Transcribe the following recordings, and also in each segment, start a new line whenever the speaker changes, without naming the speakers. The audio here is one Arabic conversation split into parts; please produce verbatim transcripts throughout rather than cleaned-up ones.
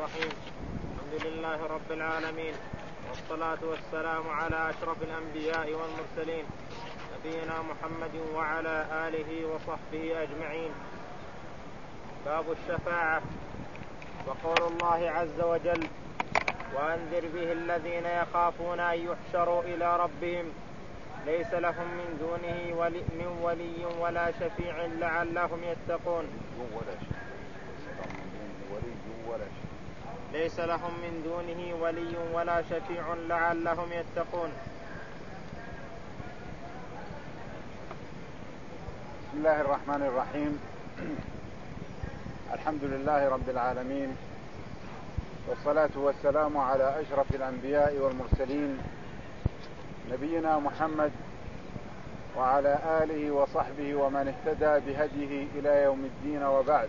الرحيم. الحمد لله رب العالمين، والصلاة والسلام على أشرف الأنبياء والمرسلين، نبينا محمد وعلى آله وصحبه أجمعين. باب الشفاعة. وقول الله عز وجل: وأنذر به الذين يخافون أن يحشروا إلى ربهم ليس لهم من دونه ولي, من ولي ولا شفيع لعلهم يتقون. ليس لهم من دونه ولي ولا شفيع لعلهم يتقون.
بسم الله الرحمن الرحيم. الحمد لله رب العالمين، والصلاة والسلام على أشرف الأنبياء والمرسلين، نبينا محمد وعلى آله وصحبه ومن اهتدى بهديه إلى يوم الدين، وبعد.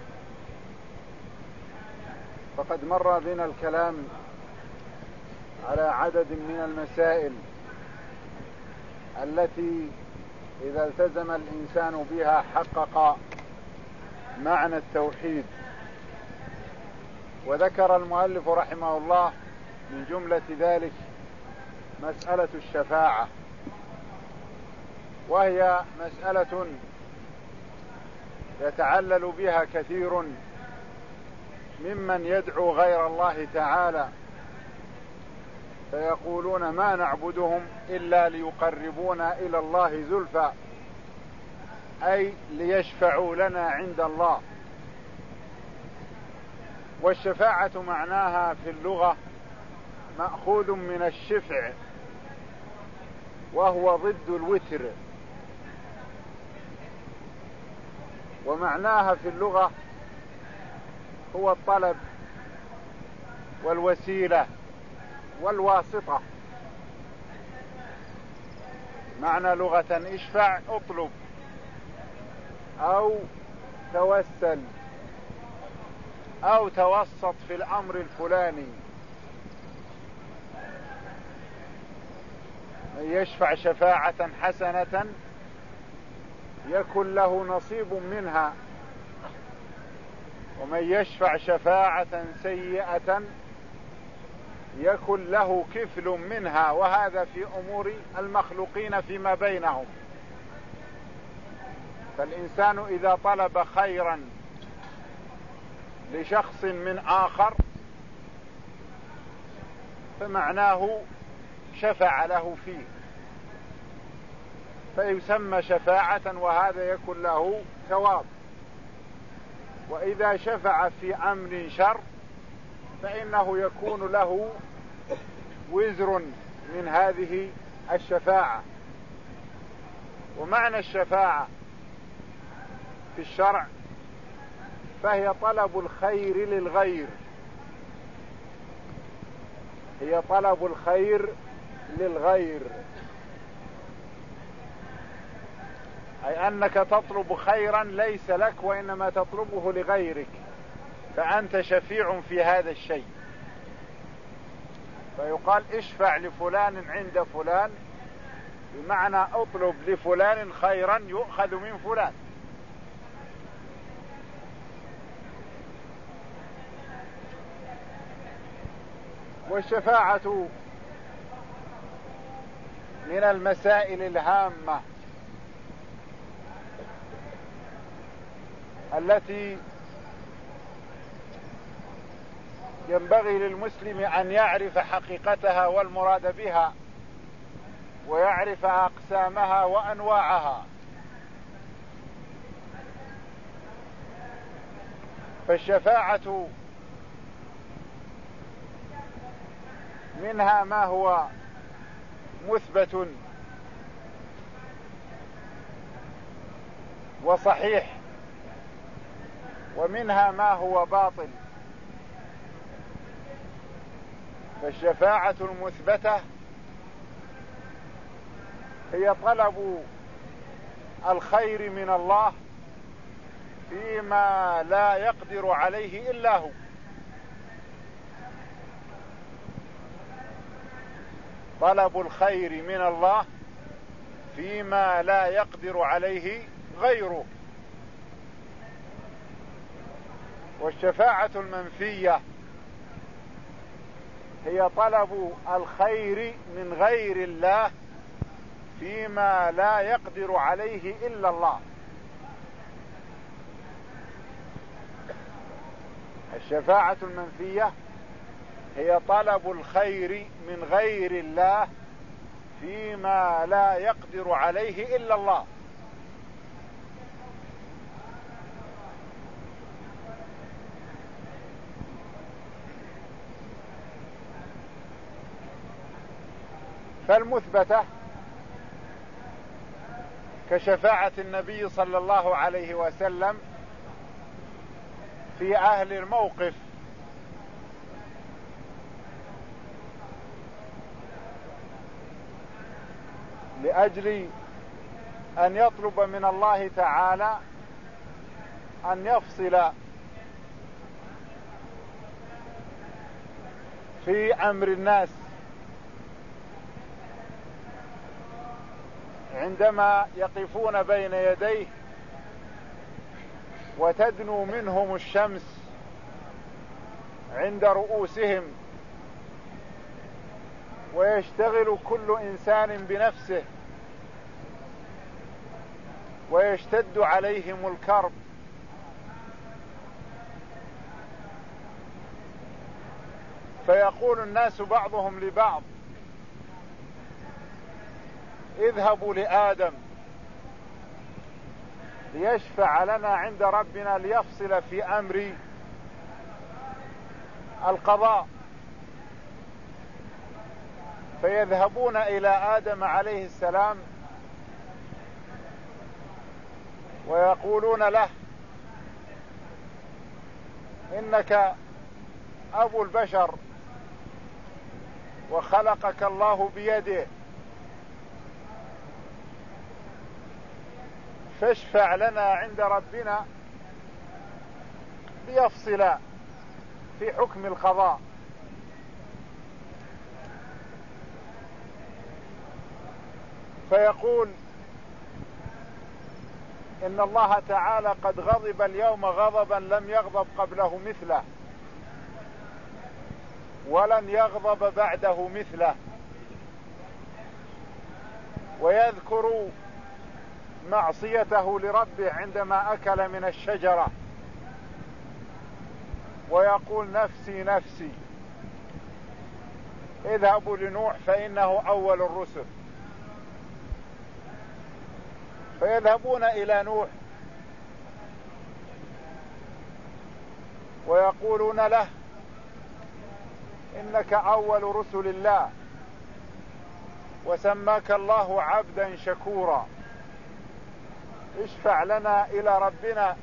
فقد مر بنا الكلام على عدد من المسائل التي إذا التزم الإنسان بها حقق معنى التوحيد. وذكر المؤلف رحمه الله من جملة ذلك مسألة الشفاعة، وهي مسألة يتعلل بها كثير ممن يدعو غير الله تعالى، فيقولون: ما نعبدهم إلا ليقربونا إلى الله زلفى، أي ليشفعوا لنا عند الله. والشفاعة معناها في اللغة مأخوذ من الشفع، وهو ضد الوتر. ومعناها في اللغة هو الطلب والوسيلة والواسطة. معنى لغة اشفع، اطلب أو توسل أو توسط في الأمر الفلاني. من يشفع شفاعة حسنة يكن له نصيب منها، ومن يشفع شفاعة سيئة يكن له كفل منها، وهذا في أمور المخلوقين فيما بينهم. فالإنسان إذا طلب خيرا لشخص من آخر فمعناه شفع له فيه، فيسمى شفاعة، وهذا يكون له ثواب. وإذا شفع في أمر شر فإنه يكون له وزر من هذه الشفاعة. ومعنى الشفاعة في الشرع فهي طلب الخير للغير، هي طلب الخير للغير، أي أنك تطلب خيرا ليس لك وإنما تطلبه لغيرك، فأنت شفيع في هذا الشيء. فيقال: اشفع لفلان عند فلان، بمعنى اطلب لفلان خيرا يؤخذ من فلان. والشفاعة من المسائل الهامة التي ينبغي للمسلم أن يعرف حقيقتها والمراد بها، ويعرف أقسامها وأنواعها. فالشفاعة منها ما هو مثبت وصحيح، ومنها ما هو باطل. فالشفاعة المثبتة هي طلب الخير من الله فيما لا يقدر عليه إلا هو. طلب الخير من الله فيما لا يقدر عليه غيره. والشفاعة المنفية هي طلب الخير من غير الله فيما لا يقدر عليه إلا الله. الشفاعة المنفية هي طلب الخير من غير الله فيما لا يقدر عليه إلا الله. فالمثبتة كشفاعة النبي صلى الله عليه وسلم في أهل الموقف لأجل أن يطلب من الله تعالى أن يفصل في أمر الناس عندما يقفون بين يديه وتدنو منهم الشمس عند رؤوسهم ويشتغل كل إنسان بنفسه ويشتد عليهم الكرب، فيقول الناس بعضهم لبعض: اذهبوا لآدم ليشفع لنا عند ربنا ليفصل في أمر القضاء. فيذهبون إلى آدم عليه السلام ويقولون له: إنك أبو البشر وخلقك الله بيده، فاشفع لنا عند ربنا ليفصل في حكم القضاء. فيقول: إن الله تعالى قد غضب اليوم غضبا لم يغضب قبله مثله ولن يغضب بعده مثله. ويذكر معصيته لربه عندما أكل من الشجرة ويقول: نفسي نفسي، اذهبوا لنوح فإنه أول الرسل. فيذهبون إلى نوح ويقولون له: إنك أول رسل الله وسماك الله عبدا شكورا، اشفع لنا إلى ربنا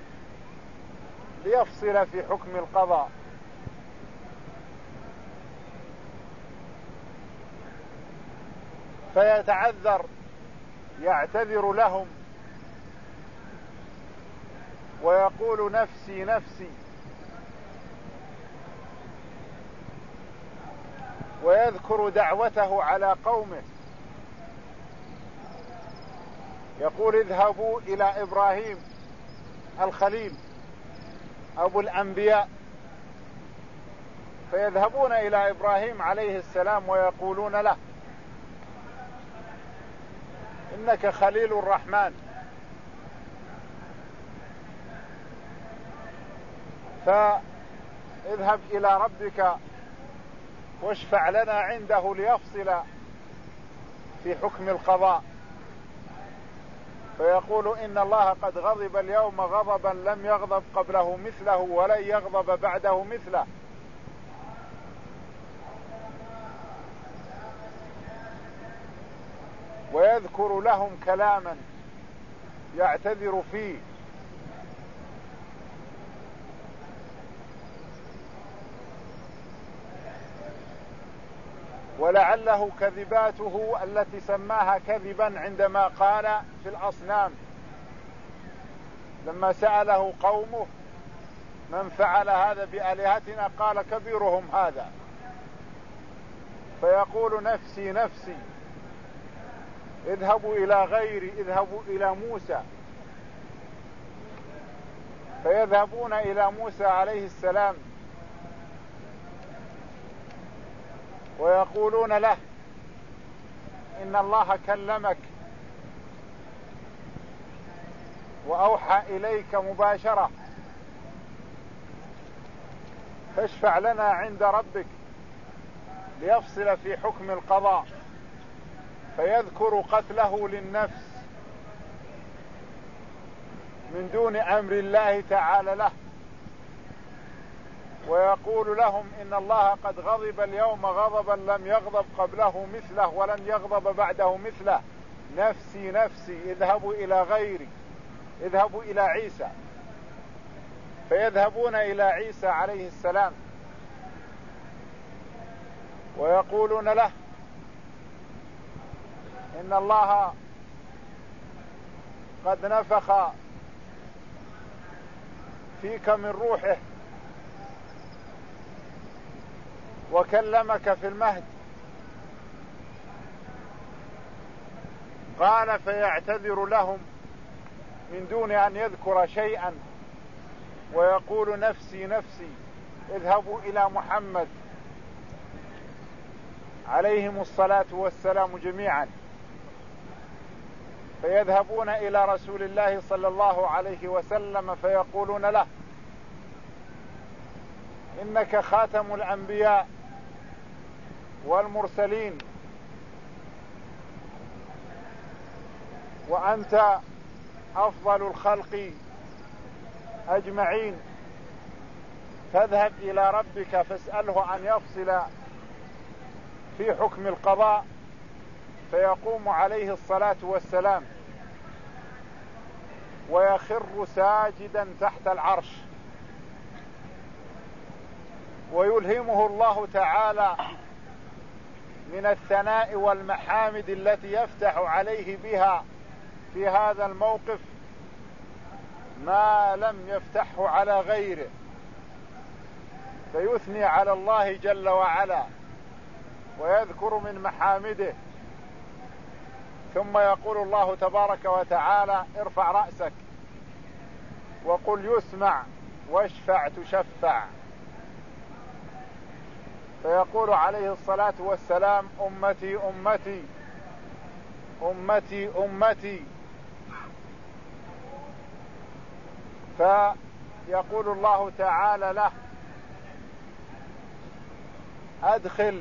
ليفصل في حكم القضاء. فيتعذر، يعتذر لهم ويقول: نفسي نفسي، ويذكر دعوته على قومه، يقول: اذهبوا إلى إبراهيم الخليل أبو الأنبياء. فيذهبون إلى إبراهيم عليه السلام ويقولون له: إنك خليل الرحمن، فاذهب إلى ربك واشفع لنا عنده ليفصل في حكم القضاء. فيقول: إن الله قد غضب اليوم غضبا لم يغضب قبله مثله ولن يغضب بعده مثله. ويذكر لهم كلاما يعتذر فيه، ولعله كذباته التي سماها كذبا عندما قال في الأصنام لما سأله قومه: من فعل هذا بآلهتنا؟ قال: كبيرهم هذا. فيقول: نفسي نفسي، اذهبوا إلى غيري، اذهبوا إلى موسى. فيذهبون إلى موسى عليه السلام ويقولون له إن الله كلمك وأوحى إليك مباشرة، فاشفع لنا عند ربك ليفصل في حكم القضاء، فيذكر قتله للنفس من دون أمر الله تعالى له، ويقول لهم إن الله قد غضب اليوم غضبا لم يغضب قبله مثله ولن يغضب بعده مثله، نفسي نفسي اذهبوا إلى غيري، اذهبوا إلى عيسى. فيذهبون إلى عيسى عليه السلام ويقولون له إن الله قد نفخ فيك من روحه وكلمك في المهد. قال فيعتذر لهم من دون أن يذكر شيئا ويقول نفسي نفسي اذهبوا إلى محمد عليهم الصلاة والسلام جميعا. فيذهبون إلى رسول الله صلى الله عليه وسلم فيقولون له إنك خاتم الأنبياء والمرسلين، وأنت أفضل الخلق أجمعين، فاذهب إلى ربك فاسأله أن يفصل في حكم القضاء. فيقوم عليه الصلاة والسلام ويخر ساجدا تحت العرش، ويلهمه الله تعالى من الثناء والمحامد التي يفتح عليه بها في هذا الموقف ما لم يفتحه على غيره، فيثني على الله جل وعلا ويذكر من محامده. ثم يقول الله تبارك وتعالى ارفع رأسك وقل يسمع واشفع تشفع. فيقول عليه الصلاة والسلام أمتي أمتي أمتي أمتي. فيقول الله تعالى له أدخل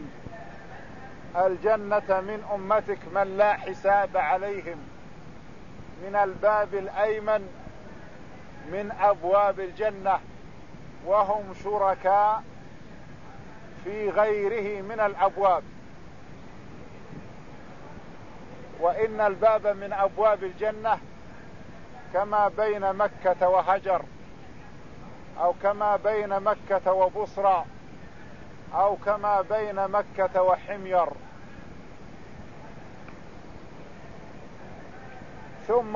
الجنة من أمتك من لا حساب عليهم من الباب الأيمن من أبواب الجنة، وهم شركاء في غيره من الأبواب. وإن الباب من أبواب الجنة كما بين مكة وهجر، أو كما بين مكة وبصرى، أو كما بين مكة وحمير. ثم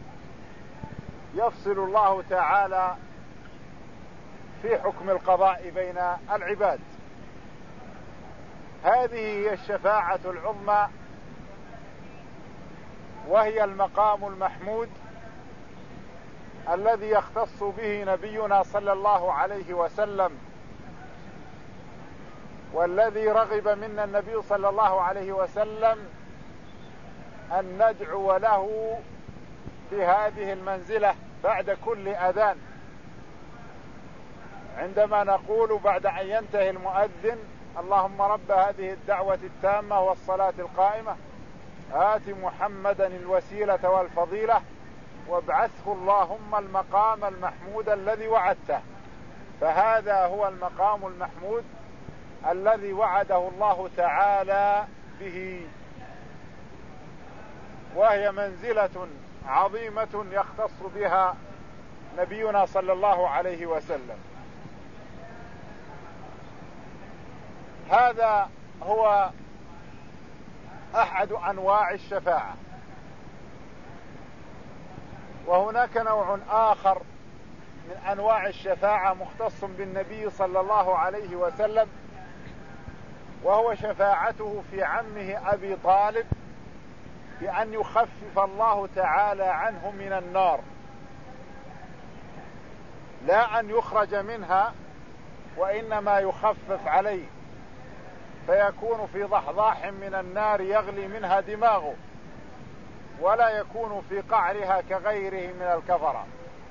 يفصل الله تعالى في حكم القضاء بين العباد. هذه هي الشفاعة العظمى، وهي المقام المحمود الذي يختص به نبينا صلى الله عليه وسلم، والذي رغب منا النبي صلى الله عليه وسلم أن ندعو له في هذه المنزلة بعد كل أذان، عندما نقول بعد أن ينتهي المؤذن اللهم رب هذه الدعوة التامة والصلاة القائمة آت محمدا الوسيلة والفضيلة وابعثه اللهم المقام المحمود الذي وعدته. فهذا هو المقام المحمود الذي وعده الله تعالى به، وهي منزلة عظيمة يختص بها نبينا صلى الله عليه وسلم. هذا هو أحد أنواع الشفاعة. وهناك نوع آخر من أنواع الشفاعة مختص بالنبي صلى الله عليه وسلم، وهو شفاعته في عمه أبي طالب بأن يخفف الله تعالى عنه من النار، لا أن يخرج منها، وإنما يخفف عليه. فيكون في ضحضاح من النار يغلي منها دماغه، ولا يكون في قعرها كغيره من الكفرة.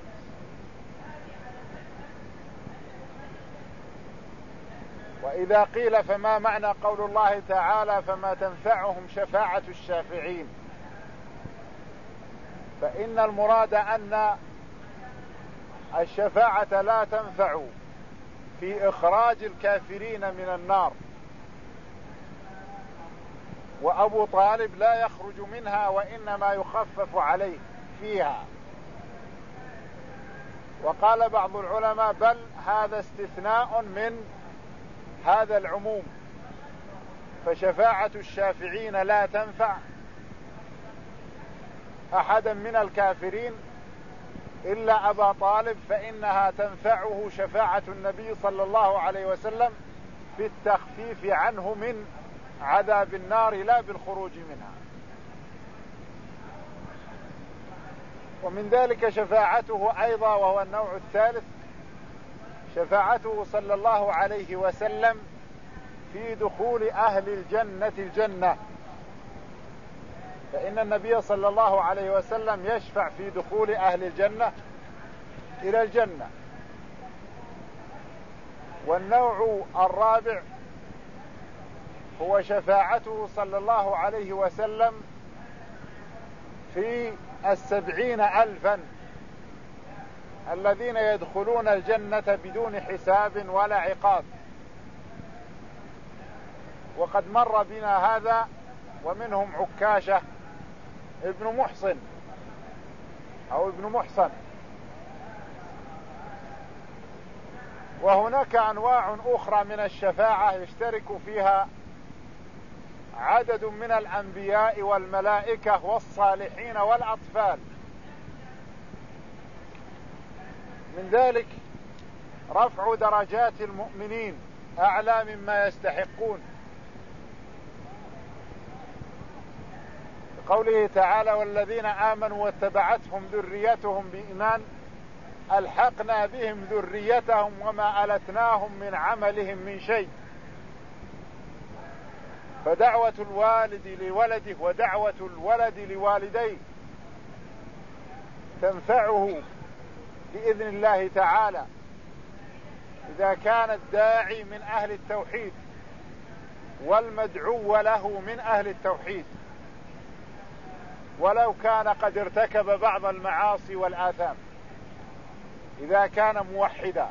وإذا قيل فما معنى قول الله تعالى فما تنفعهم شفاعة الشافعين، فإن المراد أن الشفاعة لا تنفع في إخراج الكافرين من النار، وأبو طالب لا يخرج منها وإنما يخفف عليه فيها. وقال بعض العلماء بل هذا استثناء من هذا العموم، فشفاعة الشافعين لا تنفع أحدا من الكافرين إلا أبا طالب، فإنها تنفعه شفاعة النبي صلى الله عليه وسلم في التخفيف عنه من عذاب النار لا بالخروج منها. ومن ذلك شفاعته أيضا، وهو النوع الثالث، شفاعته صلى الله عليه وسلم في دخول أهل الجنة الجنة، فإن النبي صلى الله عليه وسلم يشفع في دخول أهل الجنة إلى الجنة. والنوع الرابع هو شفاعته صلى الله عليه وسلم في السبعين ألفا الذين يدخلون الجنة بدون حساب ولا عقاب، وقد مر بنا هذا، ومنهم عكاشة ابن محصن أو ابن محصن. وهناك أنواع أخرى من الشفاعة يشترك فيها عدد من الأنبياء والملائكة والصالحين والأطفال. من ذلك رفع درجات المؤمنين أعلى مما يستحقون، قوله تعالى والذين آمنوا واتبعتهم ذريتهم بإيمان ألحقنا بهم ذريتهم وما ألتناهم من عملهم من شيء. فدعوة الوالد لولده ودعوة الولد لوالديه تنفعه بإذن الله تعالى إذا كان الداعي من أهل التوحيد والمدعو له من أهل التوحيد، ولو كان قد ارتكب بعض المعاصي والآثام، إذا كان موحدا.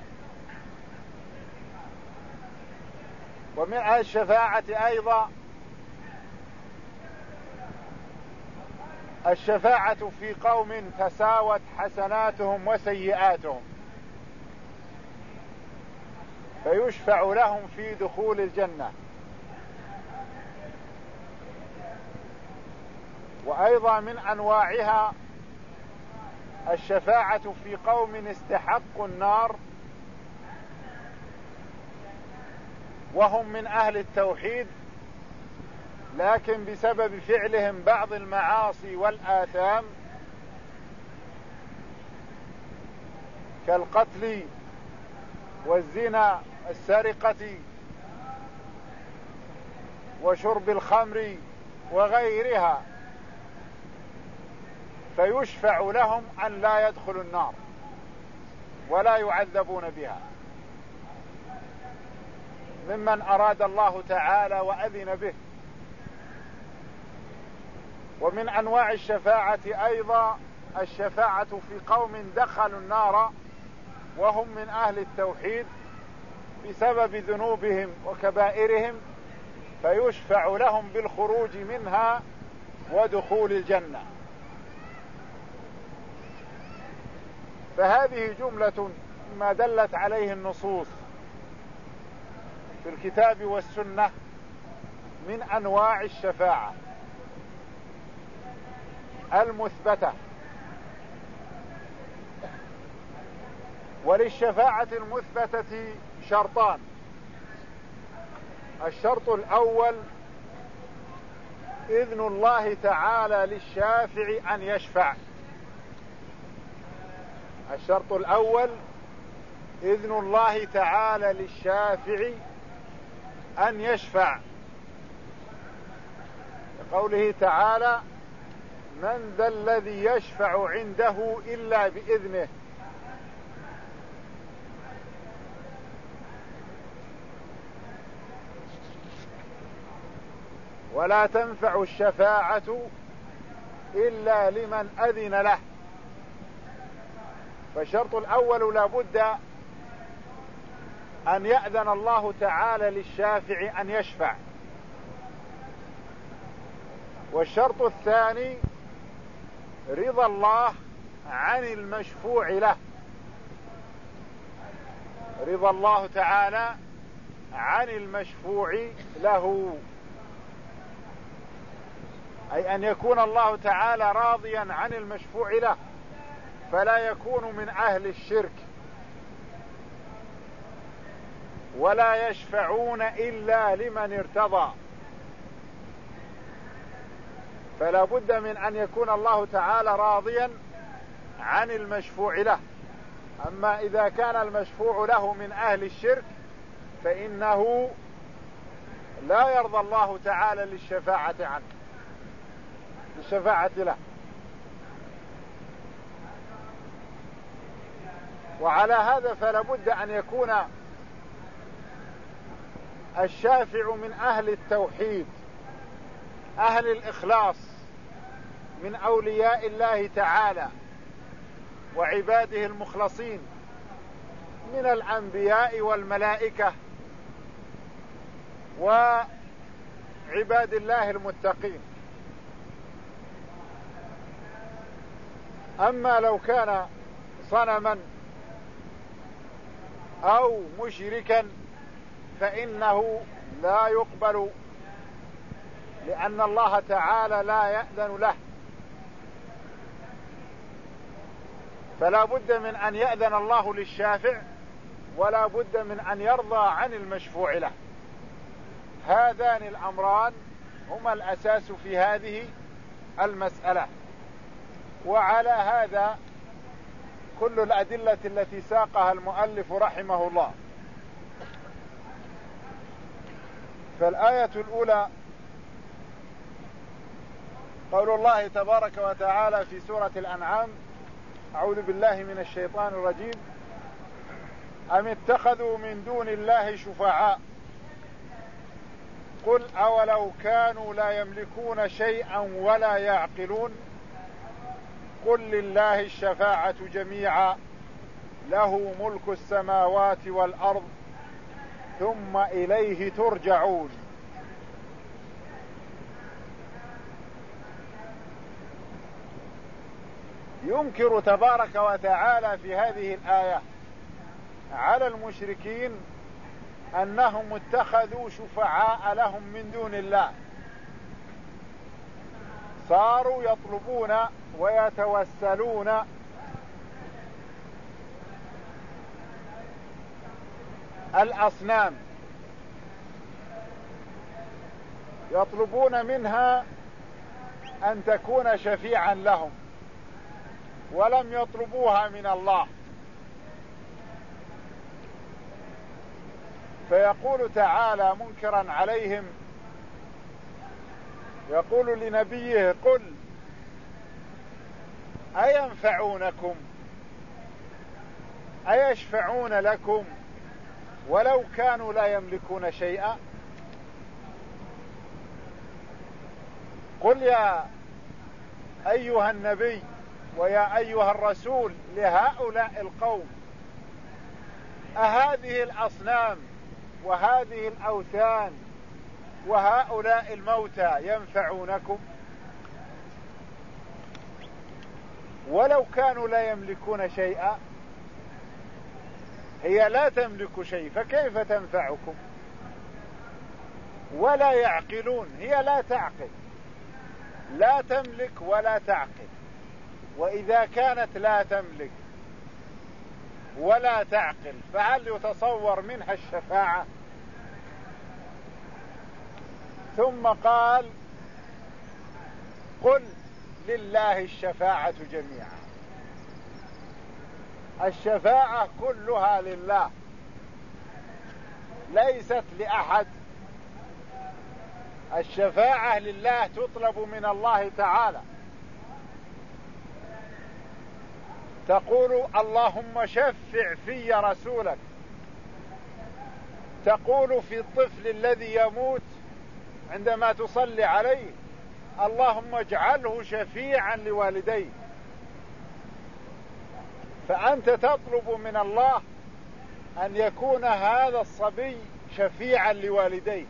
ومن الشفاعة أيضا الشفاعة في قوم تساوت حسناتهم وسيئاتهم، فيشفع لهم في دخول الجنة. وأيضا من أنواعها الشفاعة في قوم استحقوا النار وهم من أهل التوحيد، لكن بسبب فعلهم بعض المعاصي والآثام كالقتل والزنا السرقة وشرب الخمر وغيرها، فيشفع لهم أن لا يدخلوا النار ولا يعذبون بها، ممن أراد الله تعالى وأذن به. ومن أنواع الشفاعة أيضا الشفاعة في قوم دخلوا النار وهم من أهل التوحيد بسبب ذنوبهم وكبائرهم، فيشفع لهم بالخروج منها ودخول الجنة. فهذه جملة ما دلت عليه النصوص في الكتاب والسنة من أنواع الشفاعة المثبتة. وللشفاعة المثبتة شرطان: الشرط الأول إذن الله تعالى للشافع أن يشفع. الشرط الأول إذن الله تعالى للشافع أن يشفع، قوله تعالى: من ذا الذي يشفع عنده إلا بإذنه. ولا تنفع الشفاعة إلا لمن أذن له. فالشرط الأول لا بد أن يأذن الله تعالى للشافع أن يشفع. والشرط الثاني رضا الله عن المشفوع له، رضا الله تعالى عن المشفوع له، أي أن يكون الله تعالى راضيا عن المشفوع له، فلا يكون من أهل الشرك. ولا يشفعون إلا لمن ارتضى. فلا بد من أن يكون الله تعالى راضيا عن المشفوع له. أما إذا كان المشفوع له من أهل الشرك فإنه لا يرضى الله تعالى للشفاعة عنه، للشفاعة له. وعلى هذا فلا بد أن يكون الشافع من أهل التوحيد، أهل الإخلاص، من أولياء الله تعالى وعباده المخلصين من الأنبياء والملائكة وعباد الله المتقين. أما لو كان صنما أو مشركا فإنه لا يقبل، لأن الله تعالى لا يأذن له. فلا بد من أن يأذن الله للشافع، ولا بد من أن يرضى عن المشفوع له. هذان الأمران هما الأساس في هذه المسألة. وعلى هذا كل الأدلة التي ساقها المؤلف رحمه الله. فالآية الأولى قول الله تبارك وتعالى في سورة الأنعام: أعوذ بالله من الشيطان الرجيم: أم اتخذوا من دون الله شفعاء قل أولو كانوا لا يملكون شيئا ولا يعقلون قل لله الشفاعة جميعا له ملك السماوات والأرض ثم إليه ترجعون. ينكر تبارك وتعالى في هذه الآية على المشركين أنهم اتخذوا شفعاء لهم من دون الله، صاروا يطلبون ويتوسلون الأصنام، يطلبون منها أن تكون شفيعا لهم، ولم يطلبوها من الله. فيقول تعالى منكرا عليهم، يقول لنبيه: قل أينفعونكم أيشفعون لكم ولو كانوا لا يملكون شيئا. قل يا أيها النبي ويا أيها الرسول لهؤلاء القوم: أهذه الأصنام وهذه الأوثان وهؤلاء الموتى ينفعونكم ولو كانوا لا يملكون شيئا؟ هي لا تملك شيء فكيف تنفعكم؟ ولا يعقلون، هي لا تعقل، لا تملك ولا تعقل. وإذا كانت لا تملك ولا تعقل فهل يتصور منها الشفاعة؟ ثم قال: قل لله الشفاعة جميعا. الشفاعة كلها لله، ليست لأحد الشفاعة لله تطلب من الله تعالى، تقول اللهم شفع في رسولك، تقول في الطفل الذي يموت عندما تصلي عليه اللهم اجعله شفيعا لوالديه. فأنت تطلب من الله أن يكون هذا الصبي شفيعا لوالديه.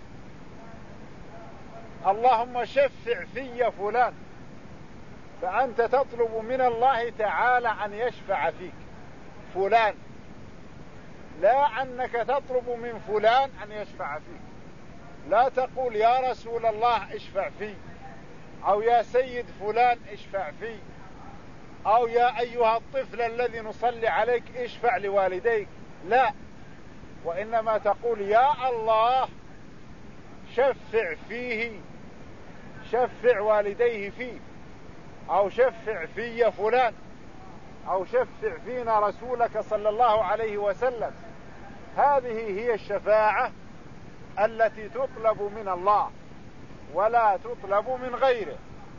اللهم شفع في فلان، فأنت تطلب من الله تعالى أن يشفع فيك فلان، لا أنك تطلب من فلان أن يشفع فيك. لا تقول يا رسول الله اشفع في، أو يا سيد فلان اشفع في، أو يا أيها الطفل الذي نصلي عليك اشفع لوالديك، لا، وإنما تقول يا الله شفع فيه، شفع والديه فيه، أو شفع في فلان، أو شفع فينا رسولك صلى الله عليه وسلم. هذه هي الشفاعة التي تطلب من الله ولا تطلب من غيره.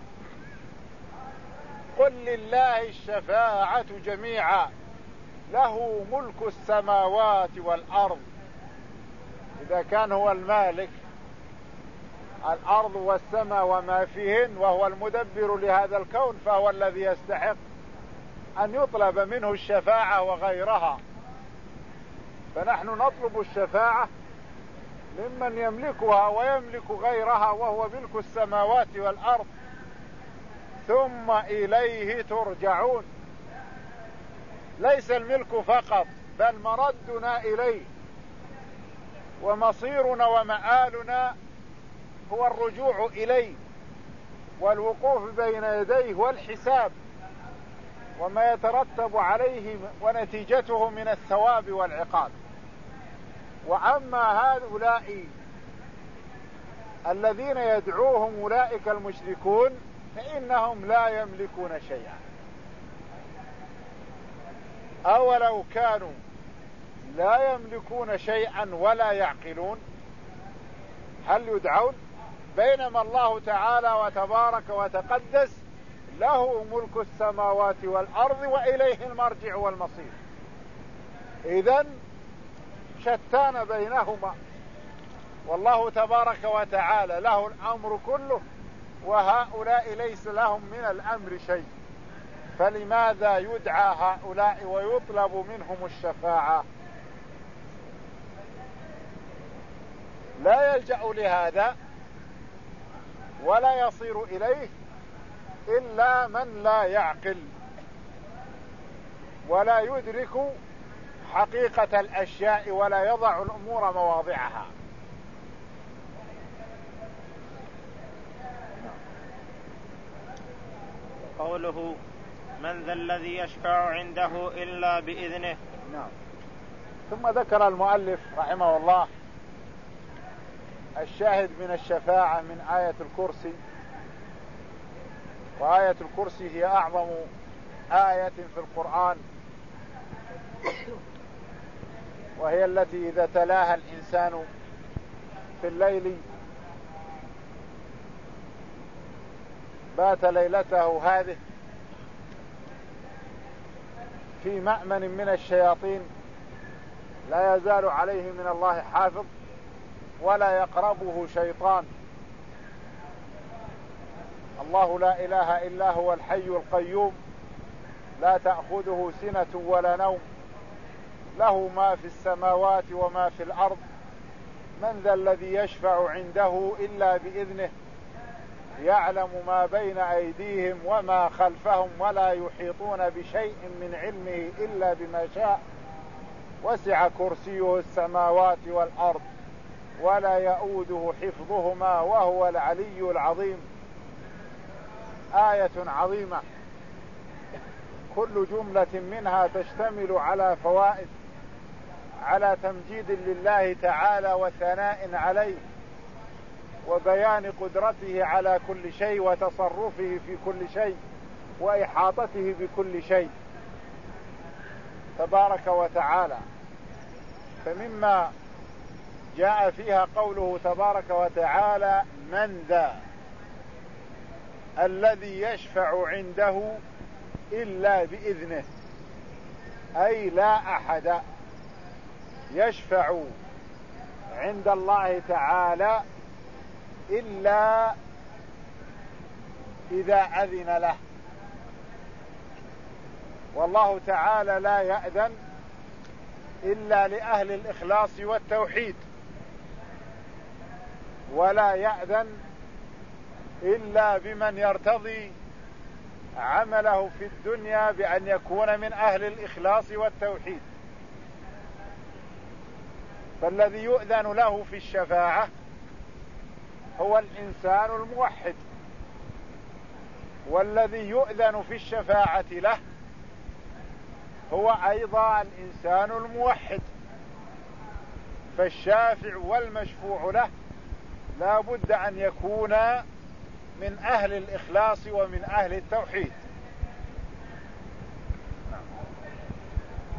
قل لله الشفاعة جميعا له ملك السماوات والأرض. إذا كان هو المالك الأرض والسماء وما فيهن وهو المدبر لهذا الكون، فهو الذي يستحق أن يطلب منه الشفاعة وغيرها. فنحن نطلب الشفاعة ممن يملكها ويملك غيرها، وهو ملك السماوات والأرض، ثم إليه ترجعون. ليس الملك فقط، بل مردنا إليه، ومصيرنا ومآلنا هو الرجوع إليه والوقوف بين يديه والحساب وما يترتب عليه ونتيجته من الثواب والعقاب. وأما هؤلاء الذين يدعوهم أولئك المشركون فإنهم لا يملكون شيئا. أولو كانوا لا يملكون شيئا ولا يعقلون هل يدعون؟ بينما الله تعالى وتبارك وتقدس له ملك السماوات والأرض وإليه المرجع والمصير. إذن شتان بينهما، والله تبارك وتعالى له الأمر كله، وهؤلاء ليس لهم من الأمر شيء. فلماذا يدعى هؤلاء ويطلب منهم الشفاعة؟ لا يلجأ لهذا ولا يصير إليه إلا من لا يعقل ولا يدرك حقيقة الأشياء ولا يضع الأمور مواضعها.
قوله من ذا الذي يشفع عنده إلا بإذنه.
نعم. ثم ذكر المؤلف رحمه الله الشاهد من الشفاعة من آية الكرسي. وآية الكرسي هي أعظم آية في القرآن، وهي التي إذا تلاها الإنسان في الليل بات ليلته هذه في مأمن من الشياطين، لا يزال عليه من الله حافظ ولا يقربه شيطان. الله لا إله إلا هو الحي القيوم لا تأخذه سنة ولا نوم، له ما في السماوات وما في الأرض. من ذا الذي يشفع عنده إلا بإذنه، يعلم ما بين أيديهم وما خلفهم ولا يحيطون بشيء من علمه إلا بما شاء، وسع كرسيه السماوات والأرض ولا يؤوده حفظهما وهو العلي العظيم. آية عظيمة كل جملة منها تشتمل على فوائد، على تمجيد لله تعالى وثناء عليه وبيان قدرته على كل شيء وتصرفه في كل شيء وإحاطته بكل شيء تبارك وتعالى. فمما جاء فيها قوله تبارك وتعالى من ذا الذي يشفع عنده إلا بإذنه، أي لا أحد يشفع عند الله تعالى إلا إذا أذن له، والله تعالى لا يأذن إلا لأهل الإخلاص والتوحيد، ولا يأذن إلا بمن يرتضي عمله في الدنيا بأن يكون من أهل الإخلاص والتوحيد. فالذي يؤذن له في الشفاعة هو الإنسان الموحد، والذي يؤذن في الشفاعة له هو أيضا الإنسان الموحد. فالشافع والمشفوع له لا بد أن يكون من أهل الإخلاص ومن أهل التوحيد.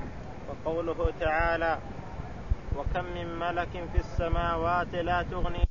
وقوله تعالى: وكم من ملك في السماوات لا تغني